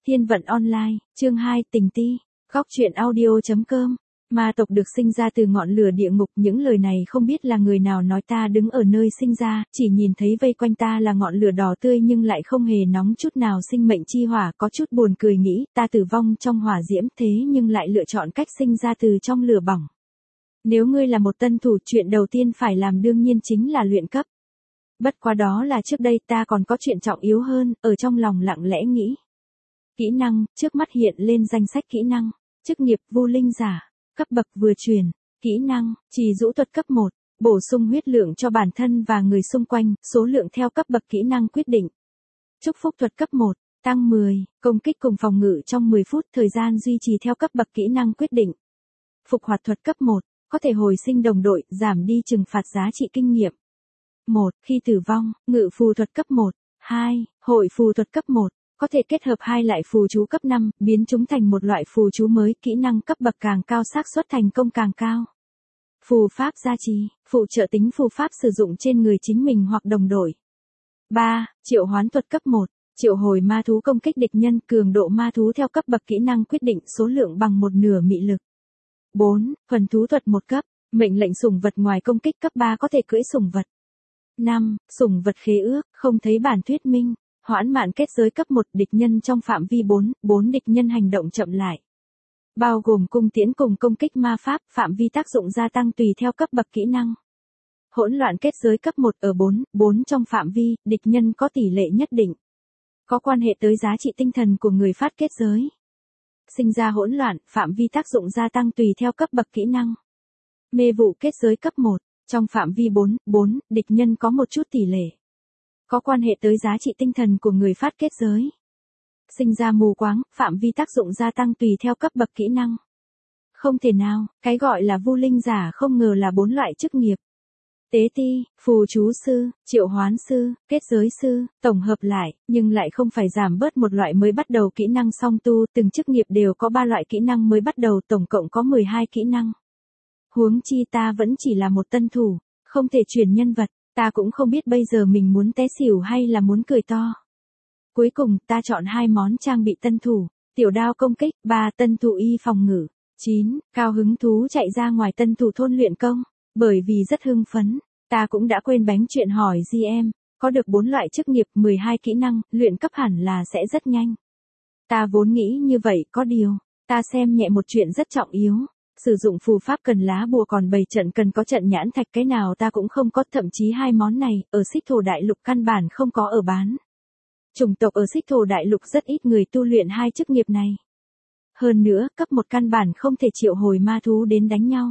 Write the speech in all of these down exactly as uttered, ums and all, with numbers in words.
Thiên vận online, chương hai, tình ti, góc truyện audio.com. Ma tộc được sinh ra từ ngọn lửa địa ngục, những lời này không biết là người nào nói. Ta đứng ở nơi sinh ra, chỉ nhìn thấy vây quanh ta là ngọn lửa đỏ tươi nhưng lại không hề nóng chút nào, sinh mệnh chi hỏa, có chút buồn cười nghĩ, ta tử vong trong hỏa diễm thế nhưng lại lựa chọn cách sinh ra từ trong lửa bỏng. Nếu ngươi là một tân thủ, chuyện đầu tiên phải làm đương nhiên chính là luyện cấp. Bất quá đó là trước đây, ta còn có chuyện trọng yếu hơn, ở trong lòng lặng lẽ nghĩ. Kỹ năng, trước mắt hiện lên danh sách kỹ năng, chức nghiệp vô linh giả, cấp bậc vừa truyền, kỹ năng, trì rũ thuật cấp một, bổ sung huyết lượng cho bản thân và người xung quanh, số lượng theo cấp bậc kỹ năng quyết định. Chúc phúc thuật cấp một, tăng mười, công kích cùng phòng ngự trong mười phút, thời gian duy trì theo cấp bậc kỹ năng quyết định. Phục hoạt thuật cấp một, có thể hồi sinh đồng đội, giảm đi trừng phạt giá trị kinh nghiệm. một. Khi tử vong, ngự phù thuật cấp một, hai. Hội phù thuật cấp một, có thể kết hợp hai loại phù chú cấp năm, biến chúng thành một loại phù chú mới, kỹ năng cấp bậc càng cao xác suất thành công càng cao. Phù pháp gia trì, phụ trợ tính phù pháp sử dụng trên người chính mình hoặc đồng đội. ba. Triệu hoán thuật cấp một, triệu hồi ma thú công kích địch nhân, cường độ ma thú theo cấp bậc kỹ năng quyết định, số lượng bằng một nửa mị lực. bốn. Thuần thú thuật một cấp, mệnh lệnh sủng vật ngoài công kích cấp ba có thể cưỡi sủng vật. năm. Sủng vật khế ước, không thấy bản thuyết minh, hoãn mạn kết giới cấp một, địch nhân trong phạm vi bốn, bốn địch nhân hành động chậm lại. Bao gồm cung tiễn cùng công kích ma pháp, phạm vi tác dụng gia tăng tùy theo cấp bậc kỹ năng. Hỗn loạn kết giới cấp một, ở bốn, bốn trong phạm vi, địch nhân có tỷ lệ nhất định. Có quan hệ tới giá trị tinh thần của người phát kết giới. Sinh ra hỗn loạn, phạm vi tác dụng gia tăng tùy theo cấp bậc kỹ năng. Mê vụ kết giới cấp một, trong phạm vi bốn, bốn, địch nhân có một chút tỷ lệ. Có quan hệ tới giá trị tinh thần của người phát kết giới. Sinh ra mù quáng, phạm vi tác dụng gia tăng tùy theo cấp bậc kỹ năng. Không thể nào, cái gọi là vô linh giả không ngờ là bốn loại chức nghiệp. Tế ti, phù chú sư, triệu hoán sư, kết giới sư, tổng hợp lại, nhưng lại không phải giảm bớt một loại mới bắt đầu kỹ năng song tu, từng chức nghiệp đều có ba loại kỹ năng mới bắt đầu, tổng cộng có mười hai kỹ năng. Huống chi ta vẫn chỉ là một tân thủ, không thể chuyển nhân vật, ta cũng không biết bây giờ mình muốn té xỉu hay là muốn cười to. Cuối cùng, ta chọn hai món trang bị tân thủ, tiểu đao công kích, ba tân thủ y phòng ngự, chín, cao hứng thú chạy ra ngoài tân thủ thôn luyện công, bởi vì rất hưng phấn, ta cũng đã quên bánh chuyện hỏi giê em, có được bốn loại chức nghiệp, mười hai kỹ năng, luyện cấp hẳn là sẽ rất nhanh. Ta vốn nghĩ như vậy, có điều, ta xem nhẹ một chuyện rất trọng yếu. Sử dụng phù pháp cần lá bùa, còn bày trận cần có trận nhãn thạch, cái nào ta cũng không có, thậm chí hai món này, ở Xích Thổ Đại Lục căn bản không có ở bán. Chủng tộc ở Xích Thổ Đại Lục rất ít người tu luyện hai chức nghiệp này. Hơn nữa, cấp một căn bản không thể triệu hồi ma thú đến đánh nhau.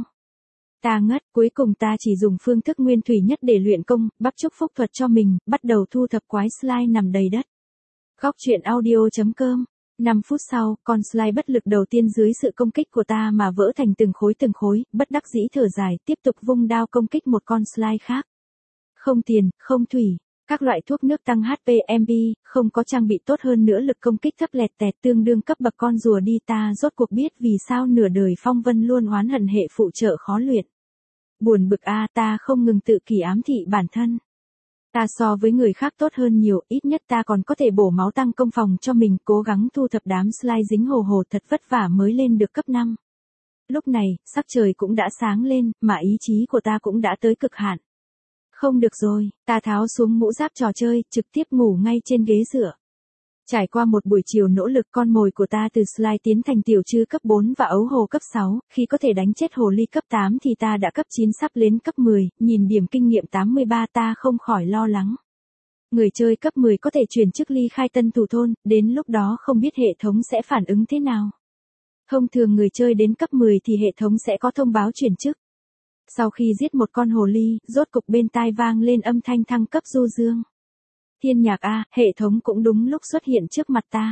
Ta ngất, cuối cùng ta chỉ dùng phương thức nguyên thủy nhất để luyện công, bắp chúc phúc thuật cho mình, bắt đầu thu thập quái slime nằm đầy đất. Góc truyện audio.com. năm phút sau, con slime bất lực đầu tiên dưới sự công kích của ta mà vỡ thành từng khối từng khối, bất đắc dĩ thở dài, tiếp tục vung đao công kích một con slime khác. Không tiền, không thủy, các loại thuốc nước tăng hát pê, em pê, không có trang bị tốt hơn nữa, lực công kích thấp lẹt tẹt tương đương cấp bậc con rùa đi. Ta rốt cuộc biết vì sao nửa đời phong vân luôn oán hận hệ phụ trợ khó luyện. Buồn bực a, ta không ngừng tự kỷ ám thị bản thân. Ta so với người khác tốt hơn nhiều, ít nhất ta còn có thể bổ máu tăng công phòng cho mình, cố gắng thu thập đám slime dính hồ hồ, thật vất vả mới lên được cấp năm. Lúc này, sắc trời cũng đã sáng lên, mà ý chí của ta cũng đã tới cực hạn. Không được rồi, ta tháo xuống mũ giáp trò chơi, trực tiếp ngủ ngay trên ghế dựa. Trải qua một buổi chiều nỗ lực, con mồi của ta từ slime tiến thành tiểu trư cấp bốn và ấu hồ cấp sáu, khi có thể đánh chết hồ ly cấp tám thì ta đã cấp chín sắp lên cấp mười, nhìn điểm kinh nghiệm tám mươi ba ta không khỏi lo lắng. Người chơi cấp mười có thể chuyển chức ly khai tân thủ thôn, đến lúc đó không biết hệ thống sẽ phản ứng thế nào. Thông thường người chơi đến cấp mười thì hệ thống sẽ có thông báo chuyển chức. Sau khi giết một con hồ ly, rốt cục bên tai vang lên âm thanh thăng cấp du dương. Thiên nhạc a, hệ thống cũng đúng lúc xuất hiện trước mặt ta.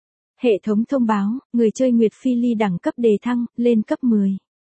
Hệ thống thông báo, người chơi Nguyệt Phi Ly đẳng cấp đề thăng, lên cấp mười.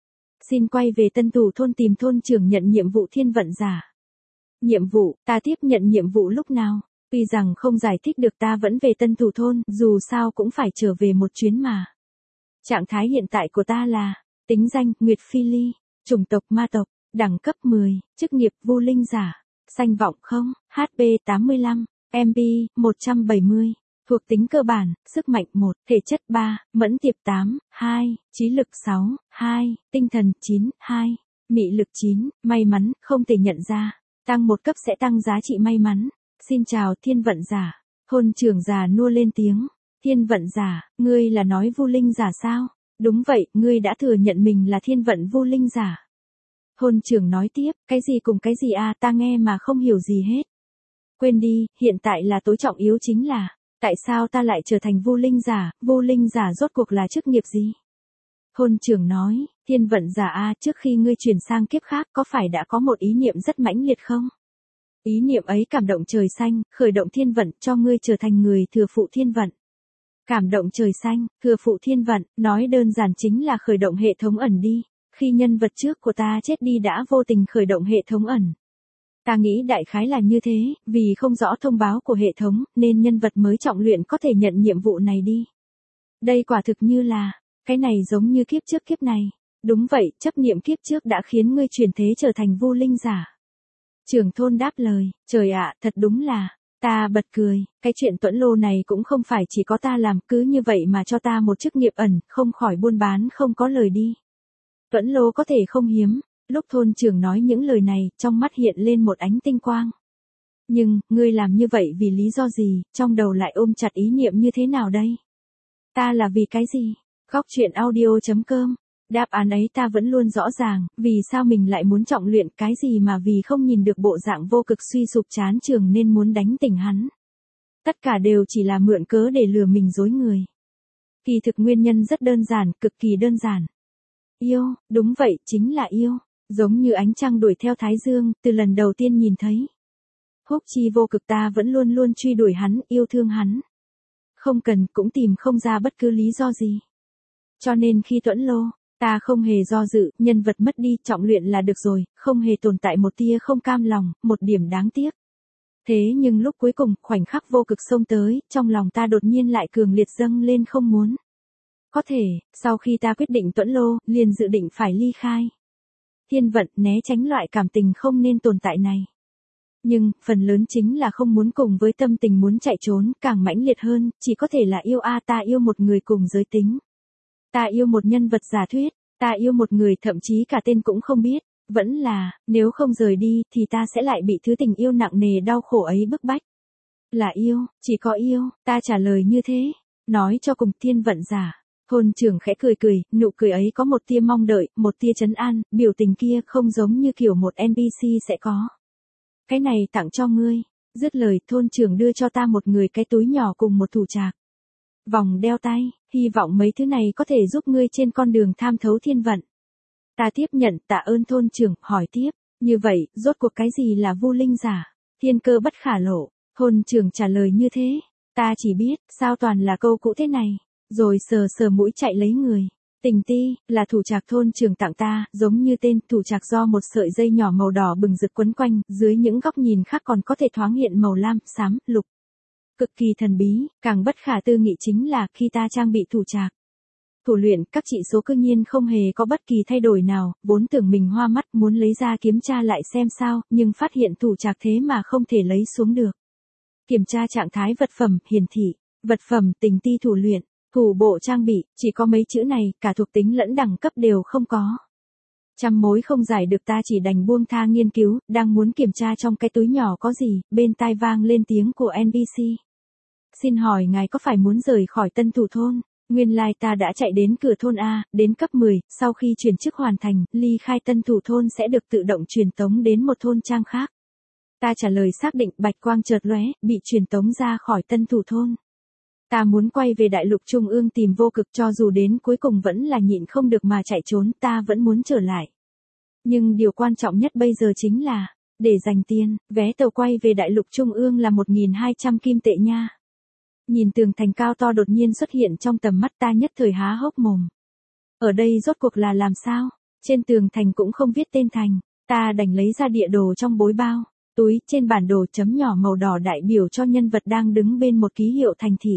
Xin quay về tân thủ thôn tìm thôn trưởng nhận nhiệm vụ thiên vận giả. Nhiệm vụ, ta tiếp nhận nhiệm vụ lúc nào? Tuy rằng không giải thích được, ta vẫn về tân thủ thôn, dù sao cũng phải trở về một chuyến mà. Trạng thái hiện tại của ta là, tính danh, Nguyệt Phi Ly, chủng tộc ma tộc, đẳng cấp mười, chức nghiệp vô linh giả. Sanh vọng không, hát pê tám mươi lăm, em pê một trăm bảy mươi, Thuộc tính cơ bản, sức mạnh một, thể chất ba, mẫn tiệp tám, hai, trí lực sáu, hai, tinh thần chín, hai, mị lực chín, may mắn, không thể nhận ra. Tăng một cấp sẽ tăng giá trị may mắn. Xin chào thiên vận giả. Thôn trưởng già nua lên tiếng. Thiên vận giả, ngươi là nói Vu Linh giả sao? Đúng vậy, ngươi đã thừa nhận mình là thiên vận Vu Linh giả. Thôn trưởng nói tiếp, cái gì cùng cái gì à, ta nghe mà không hiểu gì hết. Quên đi, hiện tại là tối trọng yếu chính là, tại sao ta lại trở thành Vu Linh giả, Vu Linh giả rốt cuộc là chức nghiệp gì? Thôn trưởng nói, thiên vận giả a, trước khi ngươi chuyển sang kiếp khác có phải đã có một ý niệm rất mãnh liệt không? Ý niệm ấy cảm động trời xanh, khởi động thiên vận, cho ngươi trở thành người thừa phụ thiên vận. Cảm động trời xanh, thừa phụ thiên vận, nói đơn giản chính là khởi động hệ thống ẩn đi. Khi nhân vật trước của ta chết đi đã vô tình khởi động hệ thống ẩn. Ta nghĩ đại khái là như thế, vì không rõ thông báo của hệ thống, nên nhân vật mới trọng luyện có thể nhận nhiệm vụ này đi. Đây quả thực như là, cái này giống như kiếp trước kiếp này. Đúng vậy, chấp niệm kiếp trước đã khiến ngươi chuyển thế trở thành Vu Linh giả. Trưởng thôn đáp lời, trời ạ, thật đúng là, ta bật cười, cái chuyện tuẫn lô này cũng không phải chỉ có ta làm, cứ như vậy mà cho ta một chức nghiệp ẩn, không khỏi buôn bán không có lời đi. Tuẫn lô có thể không hiếm, lúc thôn trưởng nói những lời này, trong mắt hiện lên một ánh tinh quang. Nhưng, ngươi làm như vậy vì lý do gì, trong đầu lại ôm chặt ý niệm như thế nào đây? Ta là vì cái gì? Góc truyện audio chấm com. Đáp án ấy ta vẫn luôn rõ ràng, vì sao mình lại muốn trọng luyện cái gì mà vì không nhìn được bộ dạng vô cực suy sụp chán trường nên muốn đánh tỉnh hắn. Tất cả đều chỉ là mượn cớ để lừa mình dối người. Kỳ thực nguyên nhân rất đơn giản, cực kỳ đơn giản. Yêu, đúng vậy, chính là yêu. Giống như ánh trăng đuổi theo Thái Dương, từ lần đầu tiên nhìn thấy. Húc chi vô cực ta vẫn luôn luôn truy đuổi hắn, yêu thương hắn. Không cần, cũng tìm không ra bất cứ lý do gì. Cho nên khi tuẫn lô, ta không hề do dự, nhân vật mất đi, trọng luyện là được rồi, không hề tồn tại một tia không cam lòng, một điểm đáng tiếc. Thế nhưng lúc cuối cùng, khoảnh khắc vô cực xông tới, trong lòng ta đột nhiên lại cường liệt dâng lên không muốn. Có thể, sau khi ta quyết định tuẫn lô, liền dự định phải ly khai. Thiên vận né tránh loại cảm tình không nên tồn tại này. Nhưng, phần lớn chính là không muốn cùng với tâm tình muốn chạy trốn, càng mãnh liệt hơn, chỉ có thể là yêu a ta yêu một người cùng giới tính. Ta yêu một nhân vật giả thuyết, ta yêu một người thậm chí cả tên cũng không biết, vẫn là, nếu không rời đi thì ta sẽ lại bị thứ tình yêu nặng nề đau khổ ấy bức bách. Là yêu, chỉ có yêu, ta trả lời như thế, nói cho cùng thiên vận giả. Thôn trưởng khẽ cười cười, nụ cười ấy có một tia mong đợi, một tia trấn an, biểu tình kia không giống như kiểu một en pê xê sẽ có. Cái này tặng cho ngươi, dứt lời thôn trưởng đưa cho ta một người cái túi nhỏ cùng một thủ trạc. Vòng đeo tay, hy vọng mấy thứ này có thể giúp ngươi trên con đường tham thấu thiên vận. Ta tiếp nhận, tạ ơn thôn trưởng, hỏi tiếp, như vậy, rốt cuộc cái gì là Vu Linh giả? Thiên cơ bất khả lộ, thôn trưởng trả lời như thế, ta chỉ biết, sao toàn là câu cũ thế này, rồi sờ sờ mũi chạy lấy người. Tình ti, là thủ trạc thôn trưởng tặng ta, giống như tên, thủ trạc do một sợi dây nhỏ màu đỏ bừng rực quấn quanh, dưới những góc nhìn khác còn có thể thoáng hiện màu lam, xám, lục. Cực kỳ thần bí, càng bất khả tư nghị chính là khi ta trang bị thủ trạc. Thủ luyện, các chỉ số cư nhiên không hề có bất kỳ thay đổi nào, vốn tưởng mình hoa mắt muốn lấy ra kiểm tra lại xem sao, nhưng phát hiện thủ trạc thế mà không thể lấy xuống được. Kiểm tra trạng thái vật phẩm, hiển thị, vật phẩm, tình ti thủ luyện, thủ bộ trang bị, chỉ có mấy chữ này, cả thuộc tính lẫn đẳng cấp đều không có. Trăm mối không giải được ta chỉ đành buông tha nghiên cứu, đang muốn kiểm tra trong cái túi nhỏ có gì, bên tai vang lên tiếng của en pê xê. Xin hỏi ngài có phải muốn rời khỏi tân thủ thôn? Nguyên lai like ta đã chạy đến cửa thôn A, đến cấp mười, sau khi chuyển chức hoàn thành, ly khai tân thủ thôn sẽ được tự động truyền tống đến một thôn trang khác. Ta trả lời xác định, bạch quang chợt lóe, bị truyền tống ra khỏi tân thủ thôn. Ta muốn quay về đại lục trung ương tìm vô cực, cho dù đến cuối cùng vẫn là nhịn không được mà chạy trốn, ta vẫn muốn trở lại. Nhưng điều quan trọng nhất bây giờ chính là, để dành tiền, vé tàu quay về đại lục trung ương là một nghìn hai trăm kim tệ nha. Nhìn tường thành cao to đột nhiên xuất hiện trong tầm mắt ta nhất thời há hốc mồm. Ở đây rốt cuộc là làm sao? Trên tường thành cũng không viết tên thành, ta đành lấy ra địa đồ trong bối bao, túi, trên bản đồ chấm nhỏ màu đỏ đại biểu cho nhân vật đang đứng bên một ký hiệu thành thị.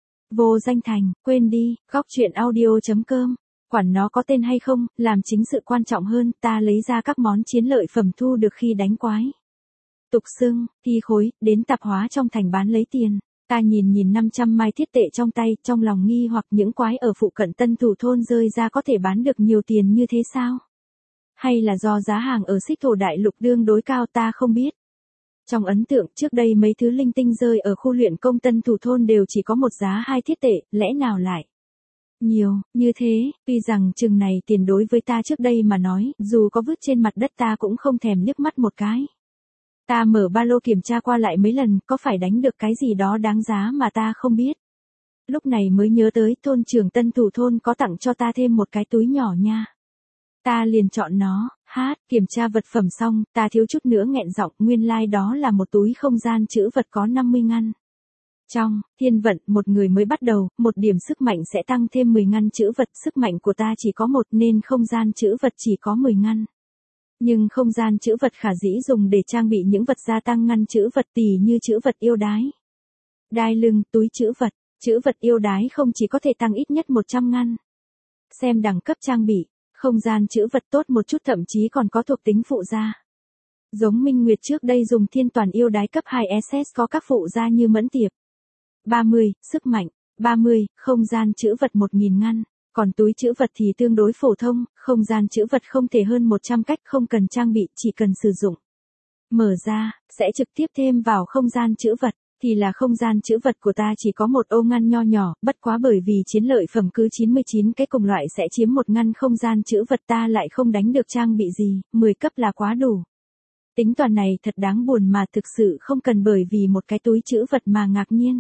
Vô danh thành, quên đi, góc truyện audio chấm com. Quản nó có tên hay không, làm chính sự quan trọng hơn, ta lấy ra các món chiến lợi phẩm thu được khi đánh quái. Tục xưng, thi khối, đến tạp hóa trong thành bán lấy tiền. Ta nhìn nhìn năm trăm mai thiết tệ trong tay, trong lòng nghi hoặc những quái ở phụ cận Tân Thủ thôn rơi ra có thể bán được nhiều tiền như thế sao? Hay là do giá hàng ở Xích Thổ Đại Lục đương đối cao ta không biết. Trong ấn tượng trước đây mấy thứ linh tinh rơi ở khu luyện công Tân Thủ thôn đều chỉ có một giá hai thiết tệ, lẽ nào lại nhiều, như thế, tuy rằng chừng này tiền đối với ta trước đây mà nói, dù có vứt trên mặt đất ta cũng không thèm liếc mắt một cái. Ta mở ba lô kiểm tra qua lại mấy lần, có phải đánh được cái gì đó đáng giá mà ta không biết. Lúc này mới nhớ tới thôn trưởng Tân Thủ thôn có tặng cho ta thêm một cái túi nhỏ nha. Ta liền chọn nó, hát, kiểm tra vật phẩm xong, ta thiếu chút nữa nghẹn giọng, nguyên lai like đó là một túi không gian trữ vật có năm mươi ngăn. Trong thiên vận, một người mới bắt đầu, một điểm sức mạnh sẽ tăng thêm mười ngăn trữ vật, sức mạnh của ta chỉ có một nên không gian trữ vật chỉ có mười ngăn. Nhưng không gian trữ vật khả dĩ dùng để trang bị những vật gia tăng ngăn trữ vật tỉ như trữ vật yêu đái, đai lưng, túi trữ vật, trữ vật yêu đái không chỉ có thể tăng ít nhất một trăm ngăn. Xem đẳng cấp trang bị, không gian trữ vật tốt một chút thậm chí còn có thuộc tính phụ gia. Giống Minh Nguyệt trước đây dùng thiên toàn yêu đái cấp hai ét ét có các phụ gia như mẫn tiệp. ba mươi, sức mạnh, ba mươi, không gian trữ vật một nghìn ngăn. Còn túi trữ vật thì tương đối phổ thông, không gian trữ vật không thể hơn một trăm cách, không cần trang bị, chỉ cần sử dụng. Mở ra, sẽ trực tiếp thêm vào không gian trữ vật, thì là không gian trữ vật của ta chỉ có một ô ngăn nho nhỏ, bất quá bởi vì chiến lợi phẩm cứ chín mươi chín cái cùng loại sẽ chiếm một ngăn không gian trữ vật ta lại không đánh được trang bị gì, mười cấp là quá đủ. Tính toán này thật đáng buồn mà thực sự không cần bởi vì một cái túi trữ vật mà ngạc nhiên.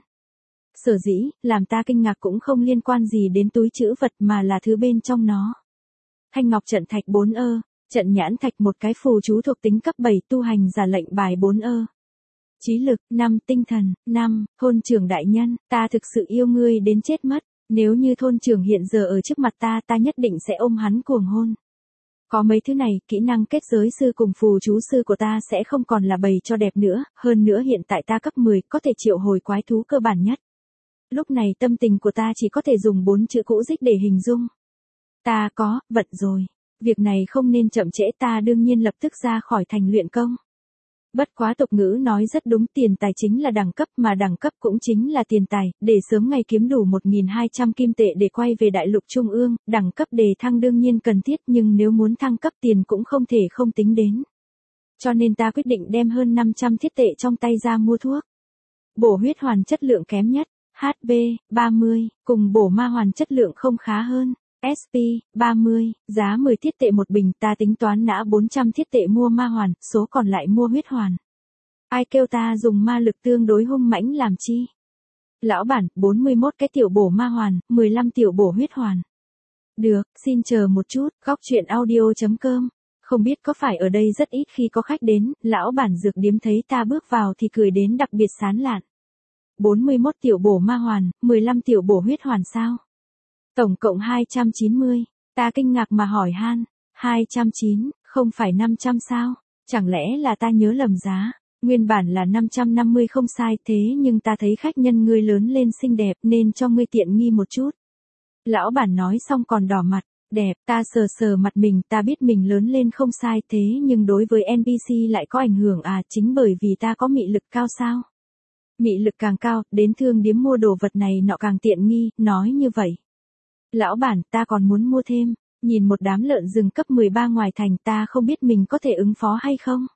Sở dĩ, làm ta kinh ngạc cũng không liên quan gì đến túi trữ vật mà là thứ bên trong nó. Thanh ngọc trận thạch bốn ơ, trận nhãn thạch một cái phù chú thuộc tính cấp bảy tu hành giả lệnh bài bốn ơ. Trí lực, năm tinh thần, năm, thôn trưởng đại nhân, ta thực sự yêu ngươi đến chết mất, nếu như thôn trưởng hiện giờ ở trước mặt ta ta nhất định sẽ ôm hắn cuồng hôn. Có mấy thứ này, kỹ năng kết giới sư cùng phù chú sư của ta sẽ không còn là bày cho đẹp nữa, hơn nữa hiện tại ta cấp mười có thể triệu hồi quái thú cơ bản nhất. Lúc này tâm tình của ta chỉ có thể dùng bốn chữ cũ dích để hình dung. Ta có, vận rồi. Việc này không nên chậm trễ ta đương nhiên lập tức ra khỏi thành luyện công. Bất quá tục ngữ nói rất đúng, tiền tài chính là đẳng cấp mà đẳng cấp cũng chính là tiền tài, để sớm ngày kiếm đủ một nghìn hai trăm kim tệ để quay về đại lục trung ương, đẳng cấp đề thăng đương nhiên cần thiết nhưng nếu muốn thăng cấp tiền cũng không thể không tính đến. Cho nên ta quyết định đem hơn năm trăm thiết tệ trong tay ra mua thuốc. Bổ huyết hoàn chất lượng kém nhất, hát pê, ba mươi, cùng bổ ma hoàn chất lượng không khá hơn. ét pê, ba mươi, giá mười thiết tệ một bình, ta tính toán nã bốn trăm thiết tệ mua ma hoàn, số còn lại mua huyết hoàn. Ai kêu ta dùng ma lực tương đối hung mãnh làm chi? Lão bản, bốn mươi mốt cái tiểu bổ ma hoàn, mười lăm tiểu bổ huyết hoàn. Được, xin chờ một chút, góc truyện audio chấm com. Không biết có phải ở đây rất ít khi có khách đến, lão bản dược điếm thấy ta bước vào thì cười đến đặc biệt sán lạn. bốn mươi mốt tiểu bổ ma hoàn, mười lăm tiểu bổ huyết hoàn sao? Tổng cộng hai trăm chín mươi, ta kinh ngạc mà hỏi han, hai trăm chín, không phải năm trăm sao, chẳng lẽ là ta nhớ lầm giá, nguyên bản là năm trăm năm mươi không sai thế nhưng ta thấy khách nhân ngươi lớn lên xinh đẹp nên cho ngươi tiện nghi một chút. Lão bản nói xong còn đỏ mặt, đẹp, ta sờ sờ mặt mình, ta biết mình lớn lên không sai thế nhưng đối với en pê xê lại có ảnh hưởng à, chính bởi vì ta có mị lực cao sao. Mị lực càng cao, đến thương điếm mua đồ vật này nọ càng tiện nghi, nói như vậy. Lão bản, ta còn muốn mua thêm, nhìn một đám lợn rừng cấp mười ba ngoài thành ta không biết mình có thể ứng phó hay không.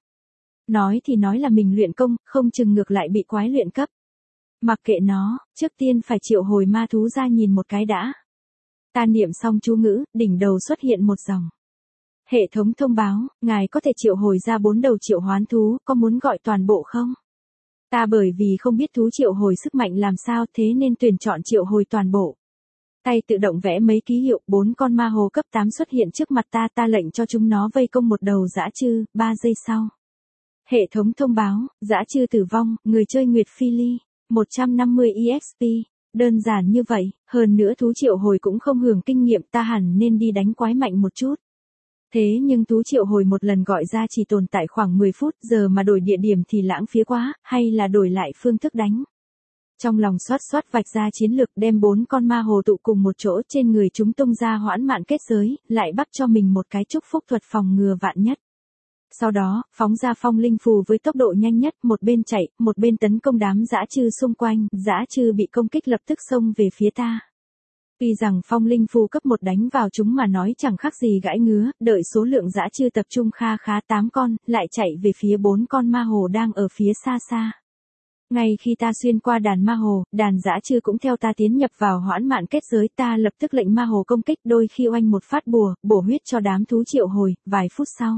Nói thì nói là mình luyện công, không chừng ngược lại bị quái luyện cấp. Mặc kệ nó, trước tiên phải triệu hồi ma thú ra nhìn một cái đã. Ta niệm xong chú ngữ, đỉnh đầu xuất hiện một dòng. Hệ thống thông báo, ngài có thể triệu hồi ra bốn đầu triệu hoán thú, có muốn gọi toàn bộ không? Ta bởi vì không biết thú triệu hồi sức mạnh làm sao thế nên tuyển chọn triệu hồi toàn bộ. Tay tự động vẽ mấy ký hiệu, bốn con ma hồ cấp tám xuất hiện trước mặt ta, ta lệnh cho chúng nó vây công một đầu dã chư, ba giây sau. Hệ thống thông báo, dã chư tử vong, người chơi Nguyệt Phi Ly, một trăm năm mươi e ích pê, đơn giản như vậy, hơn nữa thú triệu hồi cũng không hưởng kinh nghiệm, ta hẳn nên đi đánh quái mạnh một chút. Thế nhưng thú triệu hồi một lần gọi ra chỉ tồn tại khoảng mười phút, giờ mà đổi địa điểm thì lãng phí quá, hay là đổi lại phương thức đánh. Trong lòng xoát xoát vạch ra chiến lược đem bốn con ma hồ tụ cùng một chỗ trên người chúng tung ra hoãn mạn kết giới, lại bắt cho mình một cái chúc phúc thuật phòng ngừa vạn nhất. Sau đó, phóng ra phong linh phù với tốc độ nhanh nhất, một bên chạy, một bên tấn công đám dã trư xung quanh, dã trư bị công kích lập tức xông về phía ta. Tuy rằng phong linh phù cấp một đánh vào chúng mà nói chẳng khác gì gãi ngứa, đợi số lượng dã trư tập trung kha khá tám con, lại chạy về phía bốn con ma hồ đang ở phía xa xa. Ngay khi ta xuyên qua đàn ma hồ, đàn dã trư cũng theo ta tiến nhập vào hoãn mạn kết giới, ta lập tức lệnh ma hồ công kích, đôi khi oanh một phát bùa, bổ huyết cho đám thú triệu hồi, vài phút sau.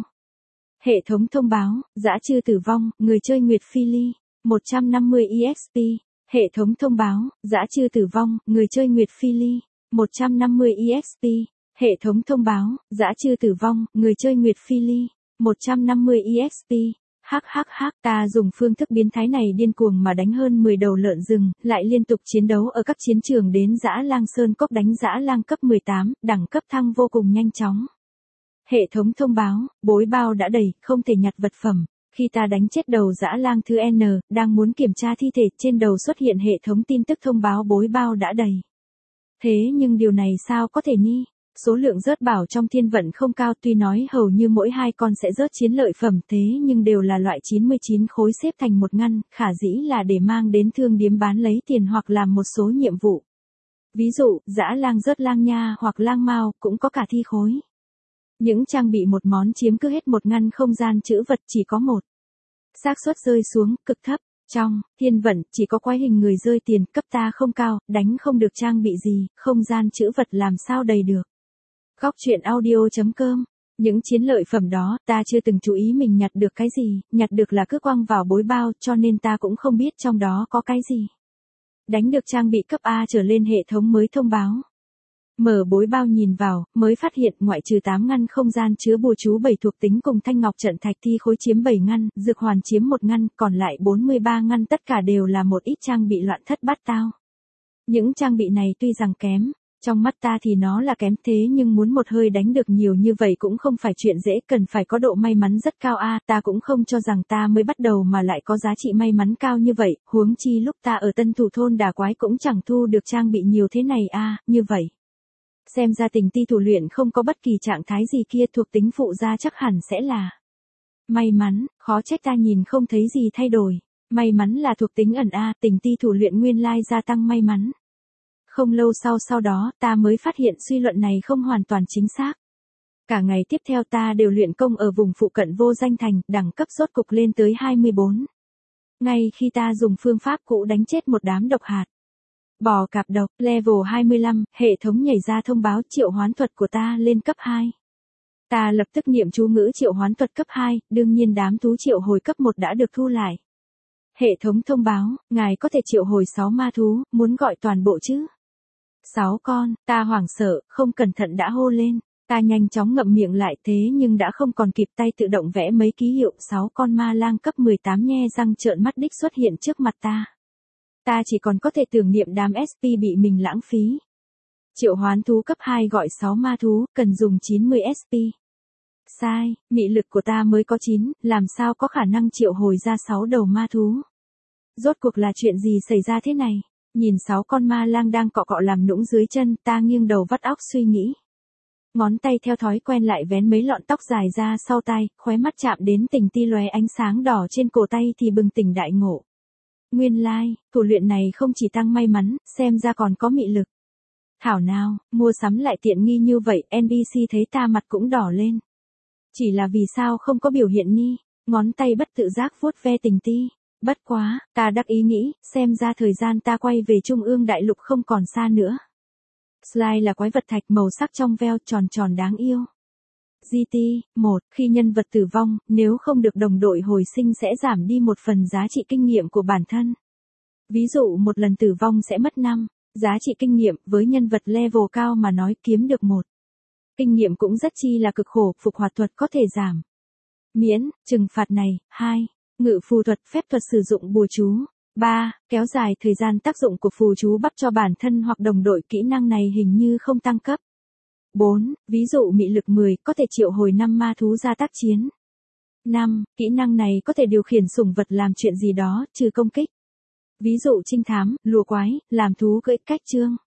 Hệ thống thông báo, dã trư tử vong, người chơi Nguyệt Phi Ly, một trăm năm mươi e ích pê. Hệ thống thông báo, dã trư tử vong, người chơi Nguyệt Phi Ly, một trăm năm mươi e ích pê. Hệ thống thông báo, dã trư tử vong, người chơi Nguyệt Phi Ly, một trăm năm mươi e ích pê. Hắc hắc hắc, ta dùng phương thức biến thái này điên cuồng mà đánh hơn mười đầu lợn rừng, lại liên tục chiến đấu ở các chiến trường đến Dã Lang Sơn Cốc đánh Dã Lang cấp mười tám, đẳng cấp thăng vô cùng nhanh chóng. Hệ thống thông báo, bối bao đã đầy, không thể nhặt vật phẩm. Khi ta đánh chết đầu Dã Lang thứ N, đang muốn kiểm tra thi thể, trên đầu xuất hiện hệ thống tin tức thông báo bối bao đã đầy. Thế nhưng điều này sao có thể ni? Số lượng rớt bảo trong thiên vận không cao, tuy nói hầu như mỗi hai con sẽ rớt chiến lợi phẩm, thế nhưng đều là loại chín mươi chín khối xếp thành một ngăn, khả dĩ là để mang đến thương điếm bán lấy tiền hoặc làm một số nhiệm vụ. Ví dụ, Dã Lang rớt lang nha hoặc lang mao, cũng có cả thi khối. Những trang bị một món chiếm cứ hết một ngăn không gian trữ vật, chỉ có một. Xác suất rơi xuống, cực thấp. Trong thiên vận, chỉ có quái hình người rơi tiền, cấp ta không cao, đánh không được trang bị gì, không gian trữ vật làm sao đầy được. Góc truyện audio chấm com. Những chiến lợi phẩm đó, ta chưa từng chú ý mình nhặt được cái gì, nhặt được là cứ quăng vào bối bao, cho nên ta cũng không biết trong đó có cái gì. Đánh được trang bị cấp A trở lên, hệ thống mới thông báo. Mở bối bao nhìn vào, mới phát hiện ngoại trừ tám ngăn không gian chứa bùa chú bảy thuộc tính cùng thanh ngọc trận thạch thi khối chiếm bảy ngăn, dược hoàn chiếm một ngăn, còn lại bốn mươi ba ngăn, tất cả đều là một ít trang bị loạn thất bát tao. Những trang bị này tuy rằng kém, trong mắt ta thì nó là kém, thế nhưng muốn một hơi đánh được nhiều như vậy cũng không phải chuyện dễ, cần phải có độ may mắn rất cao a, à, ta cũng không cho rằng ta mới bắt đầu mà lại có giá trị may mắn cao như vậy, huống chi lúc ta ở Tân Thủ thôn đà quái cũng chẳng thu được trang bị nhiều thế này a, à, như vậy. Xem ra tình ti thủ luyện không có bất kỳ trạng thái gì kia, thuộc tính phụ ra chắc hẳn sẽ là may mắn, khó trách ta nhìn không thấy gì thay đổi. May mắn là thuộc tính ẩn a, tình ti thủ luyện nguyên lai gia tăng may mắn. Không lâu sau sau đó, ta mới phát hiện suy luận này không hoàn toàn chính xác. Cả ngày tiếp theo ta đều luyện công ở vùng phụ cận Vô Danh Thành, đẳng cấp rốt cục lên tới hai mươi bốn. Ngay khi ta dùng phương pháp cũ đánh chết một đám độc hạt. Bò cạp độc, level hai mươi lăm, hệ thống nhảy ra thông báo triệu hoán thuật của ta lên cấp hai. Ta lập tức niệm chú ngữ triệu hoán thuật cấp hai, đương nhiên đám thú triệu hồi cấp một đã được thu lại. Hệ thống thông báo, ngài có thể triệu hồi sáu ma thú, muốn gọi toàn bộ chứ? sáu con, ta hoảng sợ, không cẩn thận đã hô lên. Ta nhanh chóng ngậm miệng lại, thế nhưng đã không còn kịp, tay tự động vẽ mấy ký hiệu, sáu con ma lang cấp mười tám nhe răng trợn mắt đích xuất hiện trước mặt ta. Ta chỉ còn có thể tưởng niệm đám ét pê bị mình lãng phí. Triệu hoán thú cấp hai gọi sáu ma thú, cần dùng chín mươi ét pê. Sai, mị lực của ta mới có chín, làm sao có khả năng triệu hồi ra sáu đầu ma thú. Rốt cuộc là chuyện gì xảy ra thế này? Nhìn sáu con ma lang đang cọ cọ làm nũng dưới chân, ta nghiêng đầu vắt óc suy nghĩ. Ngón tay theo thói quen lại vén mấy lọn tóc dài ra sau tai, khóe mắt chạm đến tình ti lóe ánh sáng đỏ trên cổ tay thì bừng tỉnh đại ngộ. Nguyên lai, like, thủ luyện này không chỉ tăng may mắn, xem ra còn có mị lực. Thảo nào, mua sắm lại tiện nghi như vậy, en pê xê thấy ta mặt cũng đỏ lên. Chỉ là vì sao không có biểu hiện ni, ngón tay bất tự giác vuốt ve tình ti. Bất quá, ta đắc ý nghĩ, xem ra thời gian ta quay về Trung ương đại lục không còn xa nữa. Slide là quái vật thạch màu sắc trong veo, tròn tròn đáng yêu. giê tê, một, khi nhân vật tử vong, nếu không được đồng đội hồi sinh sẽ giảm đi một phần giá trị kinh nghiệm của bản thân. Ví dụ một lần tử vong sẽ mất năm, giá trị kinh nghiệm, với nhân vật level cao mà nói kiếm được một. Kinh nghiệm cũng rất chi là cực khổ, phục hoạt thuật có thể giảm. Miễn, trừng phạt này, hai. Ngự phù thuật, phép thuật sử dụng bùa chú. ba. Kéo dài thời gian tác dụng của phù chú bắp cho bản thân hoặc đồng đội, kỹ năng này hình như không tăng cấp. bốn. Ví dụ mị lực mười, có thể triệu hồi năm ma thú ra tác chiến. năm. Kỹ năng này có thể điều khiển sủng vật làm chuyện gì đó, trừ công kích. Ví dụ trinh thám, lùa quái, làm thú cưỡi cách chương.